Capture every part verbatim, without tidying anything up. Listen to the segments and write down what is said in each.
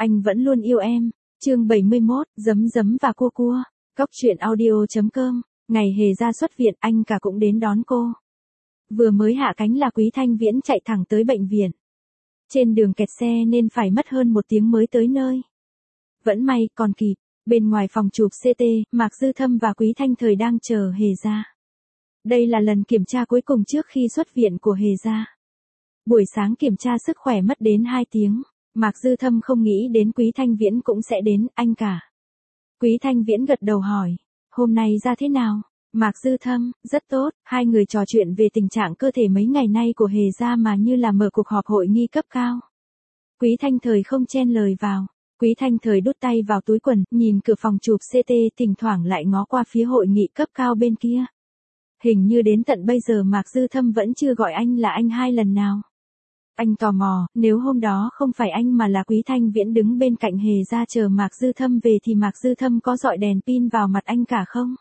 Anh vẫn luôn yêu em. Chương bảy mươi mốt, Giấm giấm và cua cua. Cóc truyện audio chấm com. Ngày Hề ra xuất viện, anh cả cũng đến đón cô. Vừa mới hạ cánh là Quý Thanh Viễn chạy thẳng tới bệnh viện. Trên đường kẹt xe nên phải mất hơn một tiếng mới tới nơi. Vẫn may còn kịp, bên ngoài phòng chụp xê tê, Mạc Dư Thâm và Quý Thanh Thời đang chờ Hề ra. Đây là lần kiểm tra cuối cùng trước khi xuất viện của Hề ra. Buổi sáng kiểm tra sức khỏe mất đến hai tiếng. Mạc Dư Thâm không nghĩ đến Quý Thanh Viễn cũng sẽ đến, anh cả. Quý Thanh Viễn gật đầu hỏi, hôm nay ra thế nào? Mạc Dư Thâm, rất tốt, hai người trò chuyện về tình trạng cơ thể mấy ngày nay của Hề ra mà như là mở cuộc họp hội nghi cấp cao. Quý Thanh Thời không chen lời vào. Quý Thanh Thời đút tay vào túi quần, nhìn cửa phòng chụp xê tê, thỉnh thoảng lại ngó qua phía hội nghị cấp cao bên kia. Hình như đến tận bây giờ Mạc Dư Thâm vẫn chưa gọi anh là anh hai lần nào. Anh tò mò, nếu hôm đó không phải anh mà là Quý Thanh Viễn đứng bên cạnh Hề ra chờ Mạc Dư Thâm về thì Mạc Dư Thâm có dọi đèn pin vào mặt anh cả không?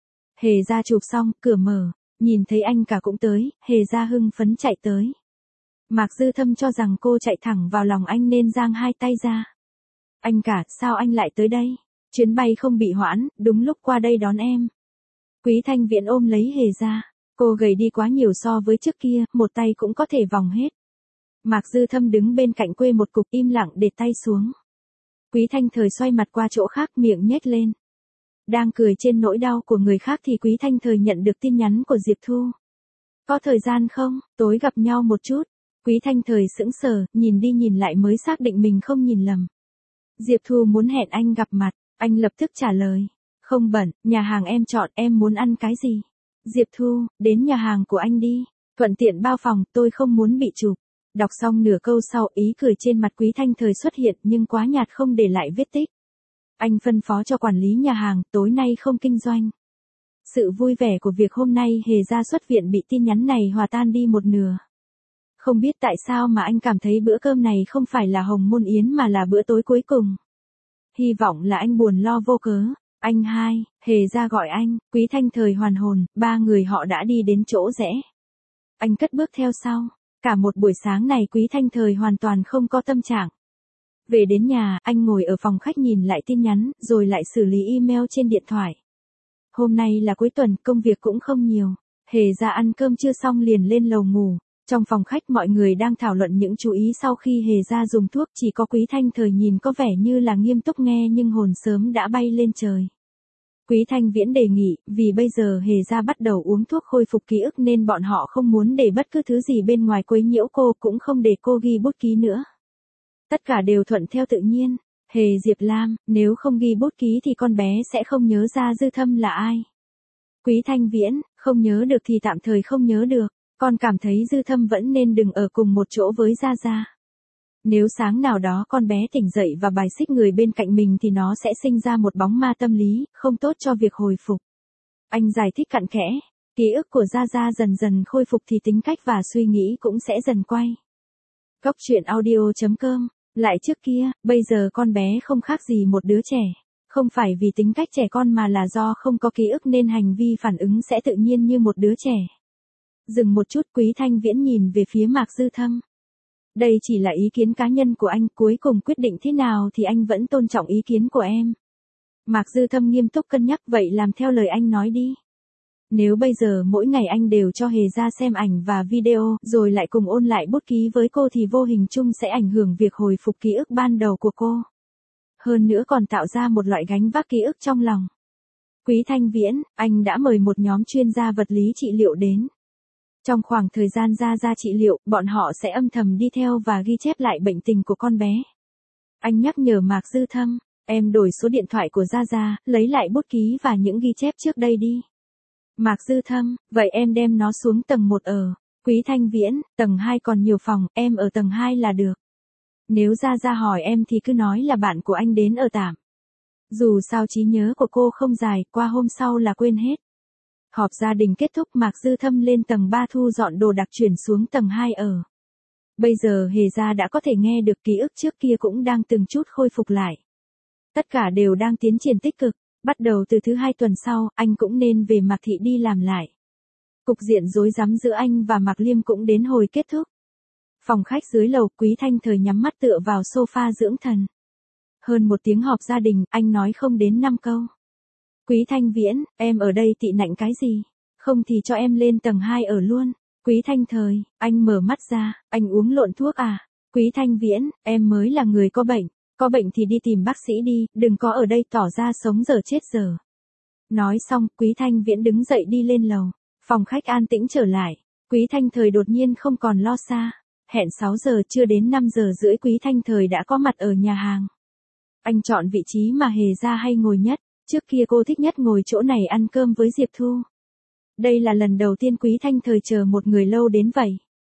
Hề ra chụp xong, cửa mở, nhìn thấy anh cả cũng tới, Hề ra hưng phấn chạy tới. Mạc Dư Thâm cho rằng cô chạy thẳng vào lòng anh nên giang hai tay ra. Anh cả, sao anh lại tới đây? Chuyến bay không bị hoãn, đúng lúc qua đây đón em. Quý Thanh Viễn ôm lấy Hề ra. Cô gầy đi quá nhiều so với trước kia, một tay cũng có thể vòng hết. Mạc Dư Thâm đứng bên cạnh quê một cục im lặng để tay xuống. Quý Thanh Thời xoay mặt qua chỗ khác, miệng nhếch lên. Đang cười trên nỗi đau của người khác thì Quý Thanh Thời nhận được tin nhắn của Diệp Thu. Có thời gian không, tối gặp nhau một chút. Quý Thanh Thời sững sờ, nhìn đi nhìn lại mới xác định mình không nhìn lầm. Diệp Thu muốn hẹn anh gặp mặt, anh lập tức trả lời. Không bận, nhà hàng em chọn, em muốn ăn cái gì? Diệp Thu, đến nhà hàng của anh đi. Thuận tiện bao phòng, tôi không muốn bị chụp. Đọc xong nửa câu sau, ý cười trên mặt Quý Thanh Thời xuất hiện nhưng quá nhạt không để lại vết tích. Anh phân phó cho quản lý nhà hàng, tối nay không kinh doanh. Sự vui vẻ của việc hôm nay Hề ra xuất viện bị tin nhắn này hòa tan đi một nửa. Không biết tại sao mà anh cảm thấy bữa cơm này không phải là hồng môn yến mà là bữa tối cuối cùng. Hy vọng là anh buồn lo vô cớ. Anh hai, Hề ra gọi anh, Quý Thanh Thời hoàn hồn, ba người họ đã đi đến chỗ rẽ. Anh cất bước theo sau. Cả một buổi sáng này Quý Thanh Thời hoàn toàn không có tâm trạng. Về đến nhà, anh ngồi ở phòng khách nhìn lại tin nhắn, rồi lại xử lý email trên điện thoại. Hôm nay là cuối tuần, công việc cũng không nhiều. Hề ra ăn cơm chưa xong liền lên lầu ngủ. Trong phòng khách mọi người đang thảo luận những chú ý sau khi Hề ra dùng thuốc, chỉ có Quý Thanh Thời nhìn có vẻ như là nghiêm túc nghe nhưng hồn sớm đã bay lên trời. Quý Thanh Viễn đề nghị, vì bây giờ Hề ra bắt đầu uống thuốc khôi phục ký ức nên bọn họ không muốn để bất cứ thứ gì bên ngoài quấy nhiễu cô, cũng không để cô ghi bút ký nữa. Tất cả đều thuận theo tự nhiên. Hề Diệp Lam, nếu không ghi bút ký thì con bé sẽ không nhớ ra Dư Thâm là ai. Quý Thanh Viễn, không nhớ được thì tạm thời không nhớ được, con cảm thấy Dư Thâm vẫn nên đừng ở cùng một chỗ với Gia Gia. Nếu sáng nào đó con bé tỉnh dậy và bài xích người bên cạnh mình thì nó sẽ sinh ra một bóng ma tâm lý, không tốt cho việc hồi phục. Anh giải thích cặn kẽ, ký ức của Gia Gia dần dần khôi phục thì tính cách và suy nghĩ cũng sẽ dần quay. Cóc truyện audio chấm com. Lại trước kia, bây giờ con bé không khác gì một đứa trẻ. Không phải vì tính cách trẻ con mà là do không có ký ức nên hành vi phản ứng sẽ tự nhiên như một đứa trẻ. Dừng một chút, Quý Thanh Viễn nhìn về phía Mạc Dư Thâm. Đây chỉ là ý kiến cá nhân của anh, cuối cùng quyết định thế nào thì anh vẫn tôn trọng ý kiến của em. Mạc Dư Thâm nghiêm túc cân nhắc, vậy làm theo lời anh nói đi. Nếu bây giờ mỗi ngày anh đều cho Hề ra xem ảnh và video, rồi lại cùng ôn lại bút ký với cô thì vô hình chung sẽ ảnh hưởng việc hồi phục ký ức ban đầu của cô. Hơn nữa còn tạo ra một loại gánh vác ký ức trong lòng. Quý Thanh Viễn, anh đã mời một nhóm chuyên gia vật lý trị liệu đến. Trong khoảng thời gian Gia Gia trị liệu, bọn họ sẽ âm thầm đi theo và ghi chép lại bệnh tình của con bé. Anh nhắc nhở Mạc Dư Thâm, em đổi số điện thoại của Gia Gia, lấy lại bút ký và những ghi chép trước đây đi. Mạc Dư Thâm, vậy em đem nó xuống tầng một ở. Quý Thanh Viễn, tầng hai còn nhiều phòng, em ở tầng hai là được. Nếu Gia Gia hỏi em thì cứ nói là bạn của anh đến ở tạm. Dù sao trí nhớ của cô không dài, qua hôm sau là quên hết. Họp gia đình kết thúc, Mạc Dư Thâm lên tầng ba thu dọn đồ đặc chuyển xuống tầng hai ở. Bây giờ Hề ra đã có thể nghe được, ký ức trước kia cũng đang từng chút khôi phục lại. Tất cả đều đang tiến triển tích cực. Bắt đầu từ thứ hai tuần sau, anh cũng nên về Mạc Thị đi làm lại. Cục diện rối rắm giữa anh và Mạc Liêm cũng đến hồi kết thúc. Phòng khách dưới lầu, Quý Thanh Thời nhắm mắt tựa vào sofa dưỡng thần. Hơn một tiếng họp gia đình, anh nói không đến năm câu. Quý Thanh Viễn, em ở đây tị nạnh cái gì? Không thì cho em lên tầng hai ở luôn. Quý Thanh Thời, anh mở mắt ra, anh uống lộn thuốc à? Quý Thanh Viễn, em mới là người có bệnh. Có bệnh thì đi tìm bác sĩ đi, đừng có ở đây tỏ ra sống dở chết dở. Nói xong, Quý Thanh Viễn đứng dậy đi lên lầu. Phòng khách an tĩnh trở lại. Quý Thanh Thời đột nhiên không còn lo xa. Hẹn sáu giờ chưa đến năm giờ rưỡi Quý Thanh Thời đã có mặt ở nhà hàng. Anh chọn vị trí mà Hề Gia hay ngồi nhất. Trước kia cô thích nhất ngồi chỗ này ăn cơm với Diệp Thu. Đây là lần đầu tiên Quý Thanh Thời chờ một người lâu đến vậy.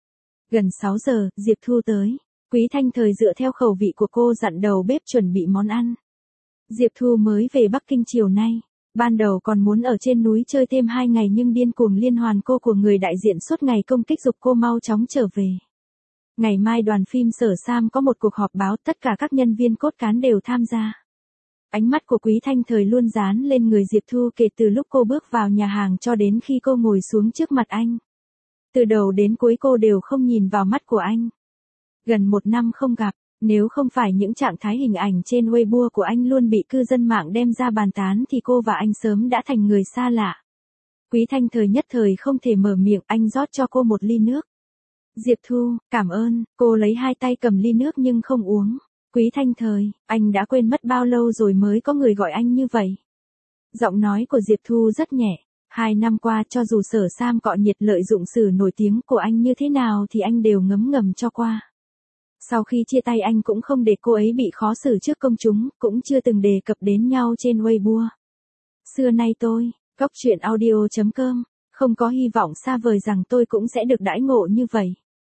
Gần sáu giờ, Diệp Thu tới. Quý Thanh Thời dựa theo khẩu vị của cô dặn đầu bếp chuẩn bị món ăn. Diệp Thu mới về Bắc Kinh chiều nay. Ban đầu còn muốn ở trên núi chơi thêm hai ngày nhưng điên cuồng liên hoàn cô của người đại diện suốt ngày công kích giục cô mau chóng trở về. Ngày mai đoàn phim Sở Sam có một cuộc họp báo, tất cả các nhân viên cốt cán đều tham gia. Ánh mắt của Quý Thanh Thời luôn dán lên người Diệp Thu kể từ lúc cô bước vào nhà hàng cho đến khi cô ngồi xuống trước mặt anh. Từ đầu đến cuối cô đều không nhìn vào mắt của anh. Gần một năm không gặp, nếu không phải những trạng thái hình ảnh trên Weibo của anh luôn bị cư dân mạng đem ra bàn tán thì cô và anh sớm đã thành người xa lạ. Quý Thanh Thời nhất thời không thể mở miệng, anh rót cho cô một ly nước. Diệp Thu, cảm ơn, cô lấy hai tay cầm ly nước nhưng không uống. Quý Thanh Thời, anh đã quên mất bao lâu rồi mới có người gọi anh như vậy. Giọng nói của Diệp Thu rất nhẹ. Hai năm qua cho dù Sở Sam cọ nhiệt lợi dụng sự nổi tiếng của anh như thế nào thì anh đều ngấm ngầm cho qua. Sau khi chia tay anh cũng không để cô ấy bị khó xử trước công chúng, cũng chưa từng đề cập đến nhau trên Weibo. Xưa nay tôi, góc truyện audio chấm com, không có hy vọng xa vời rằng tôi cũng sẽ được đãi ngộ như vậy.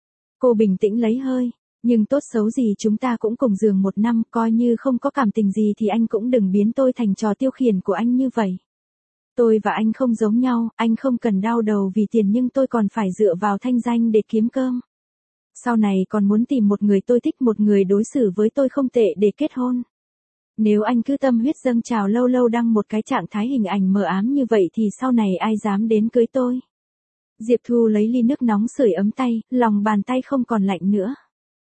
Cô bình tĩnh lấy hơi, nhưng tốt xấu gì chúng ta cũng cùng giường một năm, coi như không có cảm tình gì thì anh cũng đừng biến tôi thành trò tiêu khiển của anh như vậy. Tôi và anh không giống nhau, anh không cần đau đầu vì tiền nhưng tôi còn phải dựa vào thanh danh để kiếm cơm. Sau này còn muốn tìm một người tôi thích, một người đối xử với tôi không tệ để kết hôn. Nếu anh cứ tâm huyết dâng trào lâu lâu đăng một cái trạng thái hình ảnh mờ ám như vậy thì sau này ai dám đến cưới tôi. Diệp Thu lấy ly nước nóng sưởi ấm tay, lòng bàn tay không còn lạnh nữa.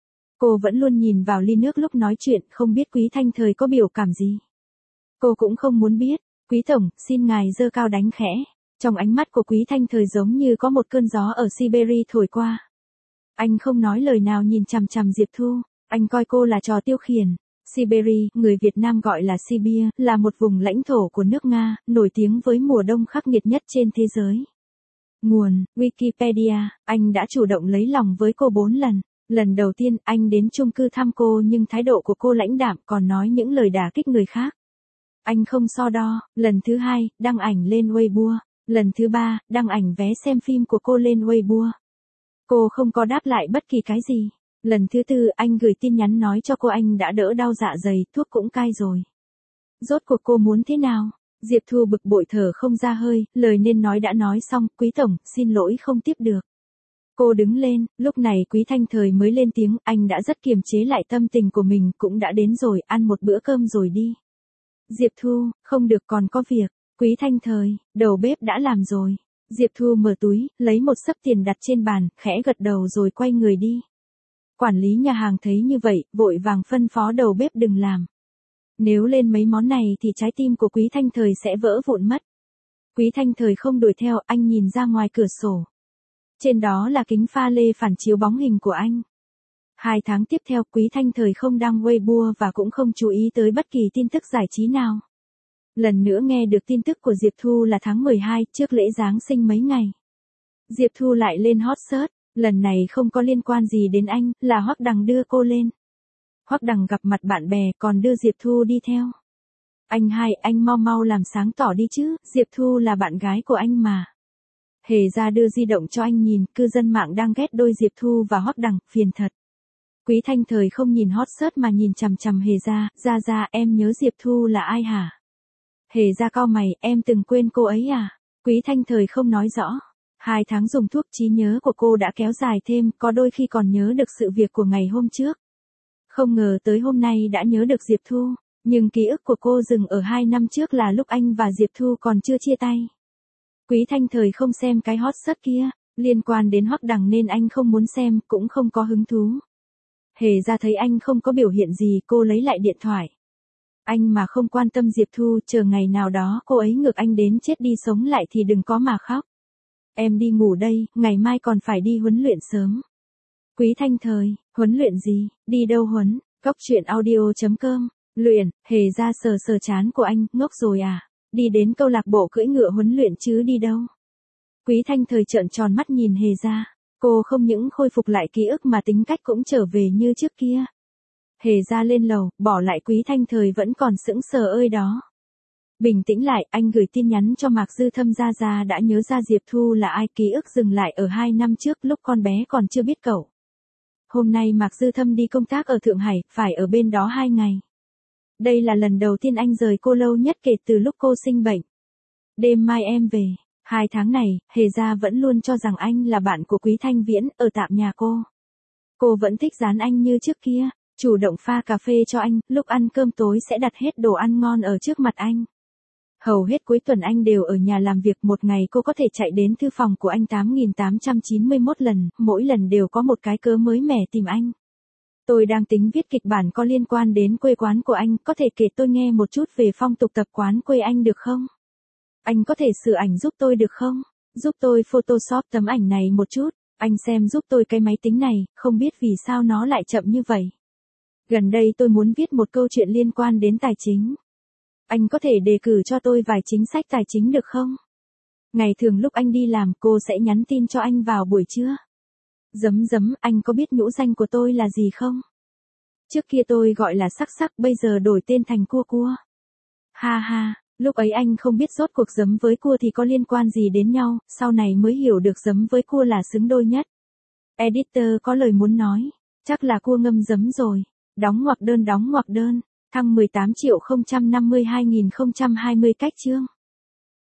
Cô vẫn luôn nhìn vào ly nước lúc nói chuyện, không biết Quý Thanh Thời có biểu cảm gì. Cô cũng không muốn biết. Quý Tổng, xin ngài giơ cao đánh khẽ. Trong ánh mắt của Quý Thanh Thời giống như có một cơn gió ở Siberia thổi qua. Anh không nói lời nào nhìn chằm chằm Diệp Thu, anh coi cô là trò tiêu khiển. Siberia, người Việt Nam gọi là Sibia, là một vùng lãnh thổ của nước Nga, nổi tiếng với mùa đông khắc nghiệt nhất trên thế giới. Nguồn, Wikipedia, anh đã chủ động lấy lòng với cô bốn lần. Lần đầu tiên, anh đến chung cư thăm cô nhưng thái độ của cô lãnh đạm còn nói những lời đả kích người khác. Anh không so đo. Lần thứ hai, đăng ảnh lên Weibo. Lần thứ ba, đăng ảnh vé xem phim của cô lên Weibo. Cô không có đáp lại bất kỳ cái gì. Lần thứ tư, anh gửi tin nhắn nói cho cô anh đã đỡ đau dạ dày, thuốc cũng cai rồi. Rốt cuộc cô muốn thế nào? Diệp Thu bực bội thở không ra hơi, lời nên nói đã nói xong, Quý Tổng, xin lỗi không tiếp được. Cô đứng lên, lúc này Quý Thanh Thời mới lên tiếng, anh đã rất kiềm chế lại tâm tình của mình, cũng đã đến rồi, ăn một bữa cơm rồi đi. Diệp Thu, không được còn có việc. Quý Thanh Thời, đầu bếp đã làm rồi. Diệp Thu mở túi, lấy một xấp tiền đặt trên bàn, khẽ gật đầu rồi quay người đi. Quản lý nhà hàng thấy như vậy, vội vàng phân phó đầu bếp đừng làm. Nếu lên mấy món này thì trái tim của Quý Thanh Thời sẽ vỡ vụn mất. Quý Thanh Thời không đuổi theo, anh nhìn ra ngoài cửa sổ. Trên đó là kính pha lê phản chiếu bóng hình của anh. Hai tháng tiếp theo, Quý Thanh Thời không đăng Weibo và cũng không chú ý tới bất kỳ tin tức giải trí nào. Lần nữa nghe được tin tức của Diệp Thu là tháng mười hai, trước lễ Giáng sinh mấy ngày. Diệp Thu lại lên hot search, lần này không có liên quan gì đến anh, là Hoắc Đằng đưa cô lên. Hoắc Đằng gặp mặt bạn bè còn đưa Diệp Thu đi theo. Anh hai, anh mau mau làm sáng tỏ đi chứ, Diệp Thu là bạn gái của anh mà. Hề Gia đưa di động cho anh nhìn, cư dân mạng đang ghét đôi Diệp Thu và Hoắc Đằng, phiền thật. Quý Thanh Thời không nhìn hot search mà nhìn chằm chằm Hề Gia, Gia Gia em nhớ Diệp Thu là ai hả? Hề Gia cau mày, em từng quên cô ấy à? Quý Thanh Thời không nói rõ. Hai tháng dùng thuốc trí nhớ của cô đã kéo dài thêm, có đôi khi còn nhớ được sự việc của ngày hôm trước. Không ngờ tới hôm nay đã nhớ được Diệp Thu, nhưng ký ức của cô dừng ở hai năm trước là lúc anh và Diệp Thu còn chưa chia tay. Quý Thanh Thời không xem cái hot search kia, liên quan đến Hoắc Đằng nên anh không muốn xem, cũng không có hứng thú. Hề Gia thấy anh không có biểu hiện gì, cô lấy lại điện thoại. Anh mà không quan tâm Diệp Thu, chờ ngày nào đó cô ấy ngược anh đến chết đi sống lại thì đừng có mà khóc. Em đi ngủ đây, ngày mai còn phải đi huấn luyện sớm. Quý Thanh Thời, huấn luyện gì, đi đâu huấn, cóc truyện audio chấm com, luyện, Hề ra sờ sờ chán của anh, ngốc rồi à, đi đến câu lạc bộ cưỡi ngựa huấn luyện chứ đi đâu. Quý Thanh Thời trợn tròn mắt nhìn Hề ra, cô không những khôi phục lại ký ức mà tính cách cũng trở về như trước kia. Hề ra lên lầu, bỏ lại Quý Thanh Thời vẫn còn sững sờ ơi đó. Bình tĩnh lại, anh gửi tin nhắn cho Mạc Dư Thâm ra ra đã nhớ ra Diệp Thu là ai, ký ức dừng lại ở hai năm trước lúc con bé còn chưa biết cậu. Hôm nay Mạc Dư Thâm đi công tác ở Thượng Hải, phải ở bên đó hai ngày. Đây là lần đầu tiên anh rời cô lâu nhất kể từ lúc cô sinh bệnh. Đêm mai em về, hai tháng này, Hề ra vẫn luôn cho rằng anh là bạn của Quý Thanh Viễn, ở tạm nhà cô. Cô vẫn thích dán anh như trước kia, chủ động pha cà phê cho anh, lúc ăn cơm tối sẽ đặt hết đồ ăn ngon ở trước mặt anh. Hầu hết cuối tuần anh đều ở nhà làm việc, một ngày cô có thể chạy đến thư phòng của anh tám nghìn tám trăm chín mươi mốt lần, mỗi lần đều có một cái cớ mới mẻ tìm anh. Tôi đang tính viết kịch bản có liên quan đến quê quán của anh, có thể kể tôi nghe một chút về phong tục tập quán quê anh được không? Anh có thể sửa ảnh giúp tôi được không? Giúp tôi Photoshop tấm ảnh này một chút, anh xem giúp tôi cái máy tính này, không biết vì sao nó lại chậm như vậy. Gần đây tôi muốn viết một câu chuyện liên quan đến tài chính. Anh có thể đề cử cho tôi vài chính sách tài chính được không? Ngày thường lúc anh đi làm cô sẽ nhắn tin cho anh vào buổi trưa. Dấm dấm, anh có biết nhũ danh của tôi là gì không? Trước kia tôi gọi là Sắc Sắc, bây giờ đổi tên thành Cua Cua. Ha ha, lúc ấy anh không biết rốt cuộc giấm với cua thì có liên quan gì đến nhau, sau này mới hiểu được giấm với cua là xứng đôi nhất. Editor có lời muốn nói, chắc là cua ngâm giấm rồi. Đóng ngoặc đơn đóng ngoặc đơn, thăng mười tám triệu không trăm năm mươi hai nghìn không trăm hai mươi cách chương.